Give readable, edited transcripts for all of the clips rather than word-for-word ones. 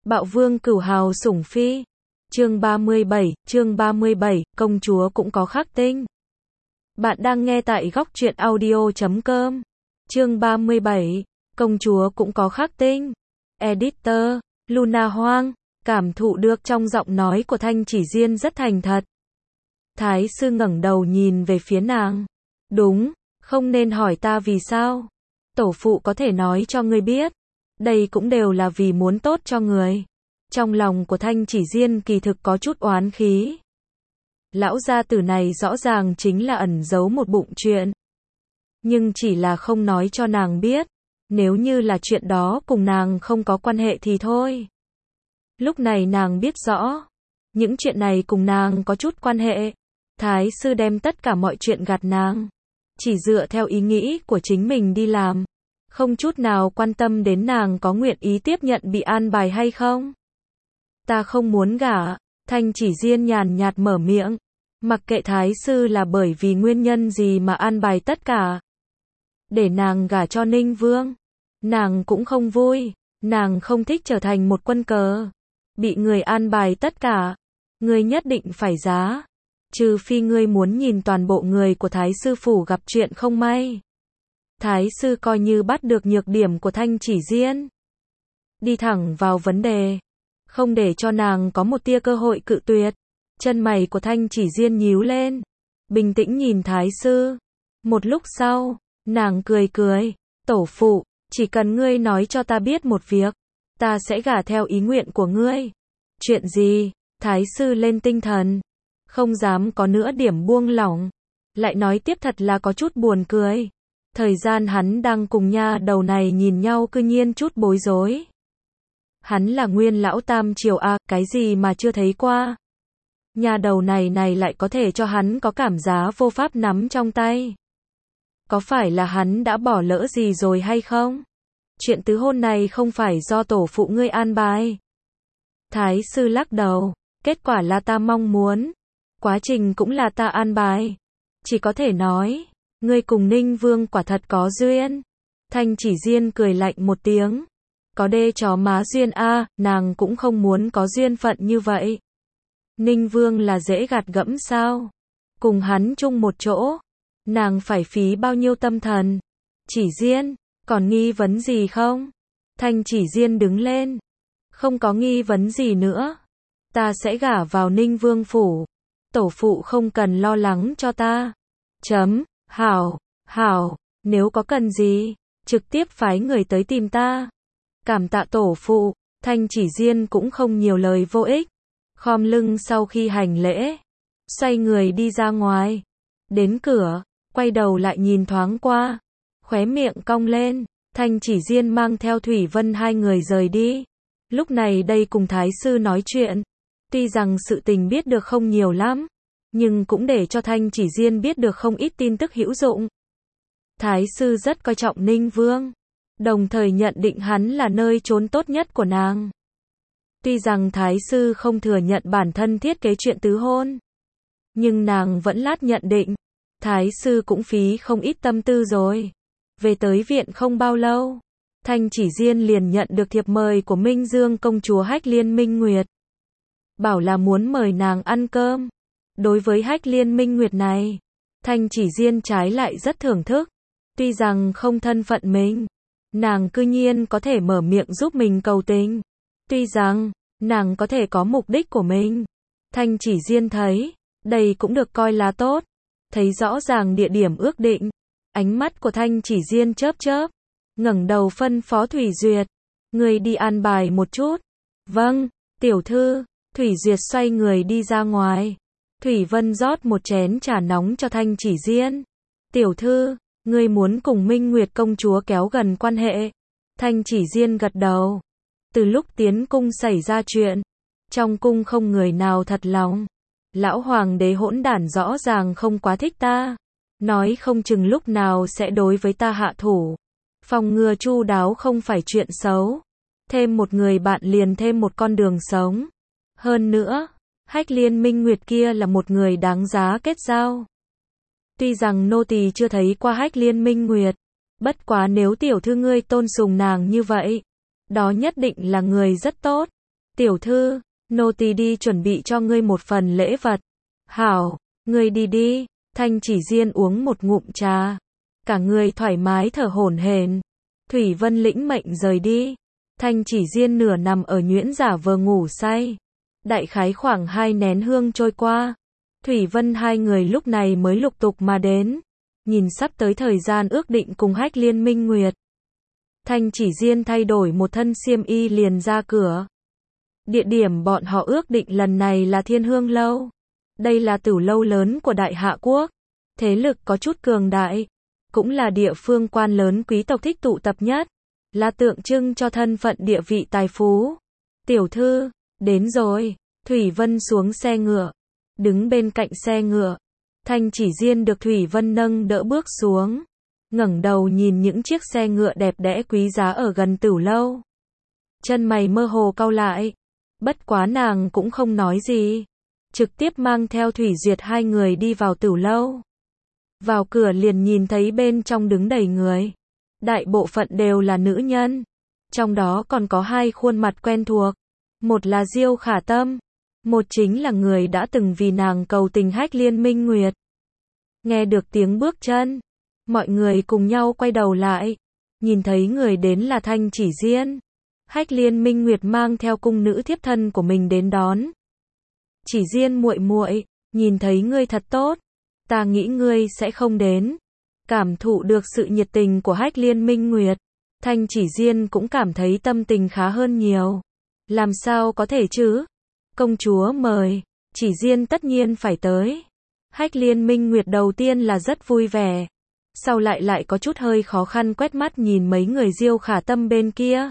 Bạo vương cửu hào sủng phi. Chương 37, công chúa cũng có khắc tinh. Bạn đang nghe tại góc truyện audio.com. Chương 37, công chúa cũng có khắc tinh. Editor, Luna Hoang, cảm thụ được trong giọng nói của Thanh Chỉ Diên rất thành thật. Thái sư ngẩng đầu nhìn về phía nàng. Đúng, không nên hỏi ta vì sao. Tổ phụ có thể nói cho ngươi biết. Đây cũng đều là vì muốn tốt cho người. Trong lòng của Thanh Chỉ Diên kỳ thực có chút oán khí. Lão gia tử này rõ ràng chính là ẩn giấu một bụng chuyện. Nhưng chỉ là không nói cho nàng biết. Nếu như là chuyện đó cùng nàng không có quan hệ thì thôi. Lúc này nàng biết rõ. Những chuyện này cùng nàng có chút quan hệ. Thái sư đem tất cả mọi chuyện gạt nàng. Chỉ dựa theo ý nghĩ của chính mình đi làm. Không chút nào quan tâm đến nàng có nguyện ý tiếp nhận bị an bài hay không. Ta không muốn gả. Thanh Chỉ Diên nhàn nhạt mở miệng. Mặc kệ thái sư là bởi vì nguyên nhân gì mà an bài tất cả. Để nàng gả cho Ninh Vương. Nàng cũng không vui. Nàng không thích trở thành một quân cờ. Bị người an bài tất cả. Ngươi nhất định phải giá. Trừ phi ngươi muốn nhìn toàn bộ người của thái sư phủ gặp chuyện không may. Thái sư coi như bắt được nhược điểm của Thanh Chỉ Diên. Đi thẳng vào vấn đề. Không để cho nàng có một tia cơ hội cự tuyệt. Chân mày của Thanh Chỉ Diên nhíu lên. Bình tĩnh nhìn thái sư. Một lúc sau, nàng cười cười. Tổ phụ, chỉ cần ngươi nói cho ta biết một việc. Ta sẽ gả theo ý nguyện của ngươi. Chuyện gì? Thái sư lên tinh thần. Không dám có nữa điểm buông lỏng. Lại nói tiếp thật là có chút buồn cười. Thời gian hắn đang cùng nha đầu này nhìn nhau cư nhiên chút bối rối. Hắn là nguyên lão tam triều à, cái gì mà chưa thấy qua. Nha đầu này lại có thể cho hắn có cảm giác vô pháp nắm trong tay. Có phải là hắn đã bỏ lỡ gì rồi hay không? Chuyện tứ hôn này không phải do tổ phụ ngươi an bài. Thái sư lắc đầu. Kết quả là ta mong muốn. Quá trình cũng là ta an bài. Chỉ có thể nói. Ngươi cùng Ninh Vương quả thật có duyên. Thanh Chỉ Diên cười lạnh một tiếng. Có đê chó má duyên a, nàng cũng không muốn có duyên phận như vậy. Ninh Vương là dễ gạt gẫm sao? Cùng hắn chung một chỗ. Nàng phải phí bao nhiêu tâm thần? Chỉ Diên, còn nghi vấn gì không? Thanh Chỉ Diên đứng lên. Không có nghi vấn gì nữa. Ta sẽ gả vào Ninh Vương phủ. Tổ phụ không cần lo lắng cho ta. Hảo, nếu có cần gì, trực tiếp phái người tới tìm ta. Cảm tạ tổ phụ. Thanh Chỉ Diên cũng không nhiều lời vô ích. Khom lưng sau khi hành lễ. Xoay người đi ra ngoài. Đến cửa, quay đầu lại nhìn thoáng qua. Khóe miệng cong lên. Thanh Chỉ Diên mang theo Thủy Vân hai người rời đi. Lúc này đây cùng thái sư nói chuyện. Tuy rằng sự tình biết được không nhiều lắm. Nhưng cũng để cho Thanh Chỉ Diên biết được không ít tin tức hữu dụng. Thái sư rất coi trọng Ninh Vương. Đồng thời nhận định hắn là nơi trốn tốt nhất của nàng. Tuy rằng thái sư không thừa nhận bản thân thiết kế chuyện tứ hôn. Nhưng nàng vẫn lát nhận định. Thái sư cũng phí không ít tâm tư rồi. Về tới viện không bao lâu. Thanh Chỉ Diên liền nhận được thiệp mời của Minh Dương công chúa Hách Liên Minh Nguyệt. Bảo là muốn mời nàng ăn cơm. Đối với Hách Liên Minh Nguyệt này, Thanh Chỉ Diên trái lại rất thưởng thức. Tuy rằng không thân phận mình, nàng cư nhiên có thể mở miệng giúp mình cầu tình. Tuy rằng, nàng có thể có mục đích của mình. Thanh Chỉ Diên thấy, đây cũng được coi là tốt. Thấy rõ ràng địa điểm ước định. Ánh mắt của Thanh Chỉ Diên chớp chớp. Ngẩng đầu phân phó Thủy Duyệt. Người đi an bài một chút. Vâng, tiểu thư. Thủy Duyệt xoay người đi ra ngoài. Thủy Vân rót một chén trà nóng cho Thanh Chỉ Diên. Tiểu thư, ngươi muốn cùng Minh Nguyệt công chúa kéo gần quan hệ. Thanh Chỉ Diên gật đầu. Từ lúc tiến cung xảy ra chuyện, trong cung không người nào thật lòng. Lão hoàng đế hỗn đản rõ ràng không quá thích ta. Nói không chừng lúc nào sẽ đối với ta hạ thủ. Phòng ngừa chu đáo không phải chuyện xấu. Thêm một người bạn liền thêm một con đường sống. Hơn nữa, Hách Liên Minh Nguyệt kia là một người đáng giá kết giao. Tuy rằng nô tỳ chưa thấy qua Hách Liên Minh Nguyệt. Bất quá nếu tiểu thư ngươi tôn sùng nàng như vậy. Đó nhất định là người rất tốt. Tiểu thư, nô tỳ đi chuẩn bị cho ngươi một phần lễ vật. Hảo, ngươi đi đi. Thanh Chỉ Diên uống một ngụm trà. Cả người thoải mái thở hổn hển. Thủy Vân lĩnh mệnh rời đi. Thanh Chỉ Diên nửa nằm ở nhuyễn giả vờ ngủ say. Đại khái khoảng 2 nén hương trôi qua. Thủy Vân hai người lúc này mới lục tục mà đến. Nhìn sắp tới thời gian ước định cùng Hách Liên Minh Nguyệt. Thanh Chỉ Diên thay đổi một thân xiêm y liền ra cửa. Địa điểm bọn họ ước định lần này là Thiên Hương Lâu. Đây là tửu lâu lớn của Đại Hạ Quốc. Thế lực có chút cường đại. Cũng là địa phương quan lớn quý tộc thích tụ tập nhất. Là tượng trưng cho thân phận địa vị tài phú. Tiểu thư, đến rồi. Thủy Vân xuống xe ngựa. Đứng bên cạnh xe ngựa. Thanh Chỉ Diên được Thủy Vân nâng đỡ bước xuống. Ngẩng đầu nhìn những chiếc xe ngựa đẹp đẽ quý giá ở gần tửu lâu. Chân mày mơ hồ cau lại. Bất quá nàng cũng không nói gì. Trực tiếp mang theo Thủy Duyệt hai người đi vào tửu lâu. Vào cửa liền nhìn thấy bên trong đứng đầy người. Đại bộ phận đều là nữ nhân. Trong đó còn có 2 khuôn mặt quen thuộc. Một là Diêu Khả Tâm. Một chính là người đã từng vì nàng cầu tình Hách Liên Minh Nguyệt. Nghe được tiếng bước chân. Mọi người cùng nhau quay đầu lại. Nhìn thấy người đến là Thanh Chỉ Diên. Hách Liên Minh Nguyệt mang theo cung nữ thiếp thân của mình đến đón. Chỉ Diên muội muội, nhìn thấy ngươi thật tốt. Ta nghĩ ngươi sẽ không đến. Cảm thụ được sự nhiệt tình của Hách Liên Minh Nguyệt. Thanh Chỉ Diên cũng cảm thấy tâm tình khá hơn nhiều. Làm sao có thể chứ? Công chúa mời. Chỉ Diên tất nhiên phải tới. Hách Liên Minh Nguyệt đầu tiên là rất vui vẻ. Sau lại có chút hơi khó khăn quét mắt nhìn mấy người Diêu Khả Tâm bên kia.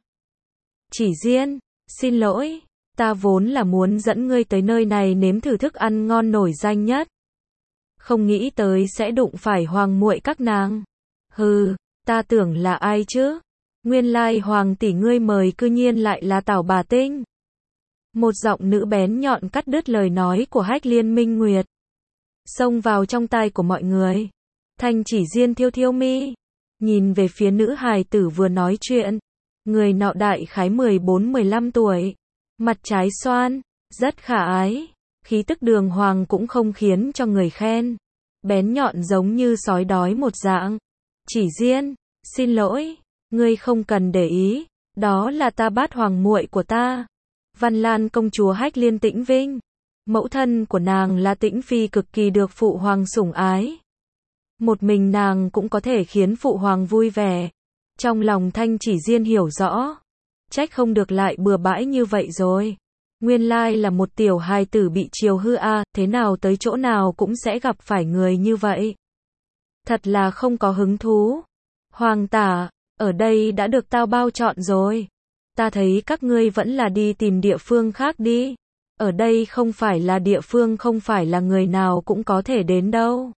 Chỉ Diên, xin lỗi. Ta vốn là muốn dẫn ngươi tới nơi này nếm thử thức ăn ngon nổi danh nhất. Không nghĩ tới sẽ đụng phải hoàng muội các nàng. Hừ, ta tưởng là ai chứ? Nguyên lai hoàng tỷ ngươi mời cư nhiên lại là Tảo Bà Tinh. Một giọng nữ bén nhọn cắt đứt lời nói của Hách Liên Minh Nguyệt. Xông vào trong tai của mọi người. Thanh Chỉ Diên thiêu thiêu mi. Nhìn về phía nữ hài tử vừa nói chuyện. Người nọ đại khái 14-15 tuổi. Mặt trái xoan. Rất khả ái. Khí tức đường hoàng cũng không khiến cho người khen. Bén nhọn giống như sói đói một dạng. Chỉ Diên, xin lỗi. Ngươi không cần để ý. Đó là ta bát hoàng muội của ta. Văn Lan công chúa Hách Liên Tĩnh Vinh. Mẫu thân của nàng là Tĩnh Phi cực kỳ được phụ hoàng sủng ái. Một mình nàng cũng có thể khiến phụ hoàng vui vẻ. Trong lòng Thanh Chỉ Diên hiểu rõ. Trách không được lại bừa bãi như vậy rồi. Nguyên lai là một tiểu hài tử bị chiều hư a, thế nào tới chỗ nào cũng sẽ gặp phải người như vậy. Thật là không có hứng thú. Hoàng tả, ở đây đã được tao bao trọn rồi. Ta thấy các ngươi vẫn là đi tìm địa phương khác đi. Ở đây không phải là địa phương, không phải là người nào cũng có thể đến đâu.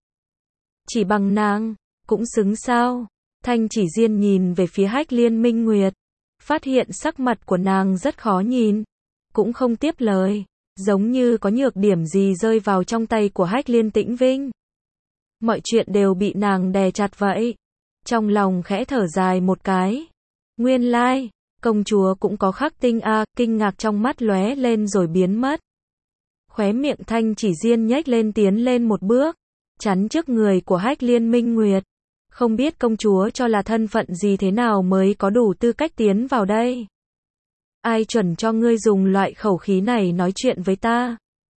Chỉ bằng nàng, cũng xứng sao? Thanh Chỉ Diên nhìn về phía Hách Liên Minh Nguyệt. Phát hiện sắc mặt của nàng rất khó nhìn. Cũng không tiếp lời. Giống như có nhược điểm gì rơi vào trong tay của Hách Liên Tĩnh Vinh. Mọi chuyện đều bị nàng đè chặt vậy. Trong lòng khẽ thở dài một cái. Nguyên lai, công chúa cũng có khắc tinh a, kinh ngạc trong mắt lóe lên rồi biến mất. Khóe miệng Thanh Chỉ Diên nhếch lên tiến lên một bước. Chắn trước người của Hách Liên Minh Nguyệt. Không biết công chúa cho là thân phận gì thế nào mới có đủ tư cách tiến vào đây. Ai chuẩn cho ngươi dùng loại khẩu khí này nói chuyện với ta?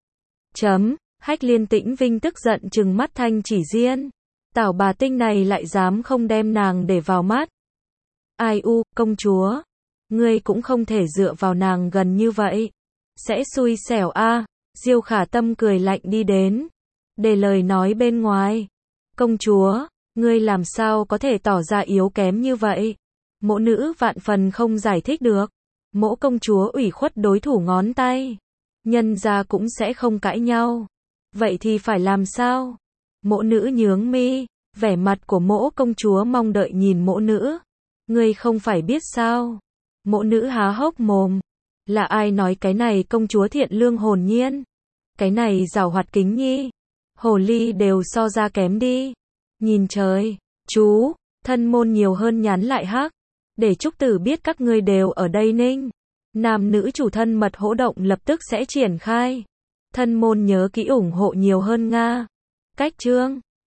Hách Liên Tĩnh Vinh tức giận trừng mắt Thanh Chỉ Diên. Tảo Bà Tinh này lại dám không đem nàng để vào mắt. Ai u, công chúa. Ngươi cũng không thể dựa vào nàng gần như vậy. Sẽ xui xẻo a. Diêu Khả Tâm cười lạnh đi đến. Để lời nói bên ngoài. Công chúa, ngươi làm sao có thể tỏ ra yếu kém như vậy? Mỗ nữ vạn phần không giải thích được. Mỗ công chúa ủy khuất đối thủ ngón tay. Nhân gia cũng sẽ không cãi nhau. Vậy thì phải làm sao? Mỗ nữ nhướng mi. Vẻ mặt của mỗ công chúa mong đợi nhìn mỗ nữ. Ngươi không phải biết sao? Mỗ nữ há hốc mồm. Là ai nói cái này công chúa thiện lương hồn nhiên? Cái này giàu hoạt kính nhi. Hồ ly đều so ra kém đi. Nhìn trời. Chú, thân môn nhiều hơn nhắn lại hắc. Để Trúc Tử biết các ngươi đều ở đây ninh. Nam nữ chủ thân mật hỗ động lập tức sẽ triển khai. Thân môn nhớ kỹ ủng hộ nhiều hơn Nga. Cách chương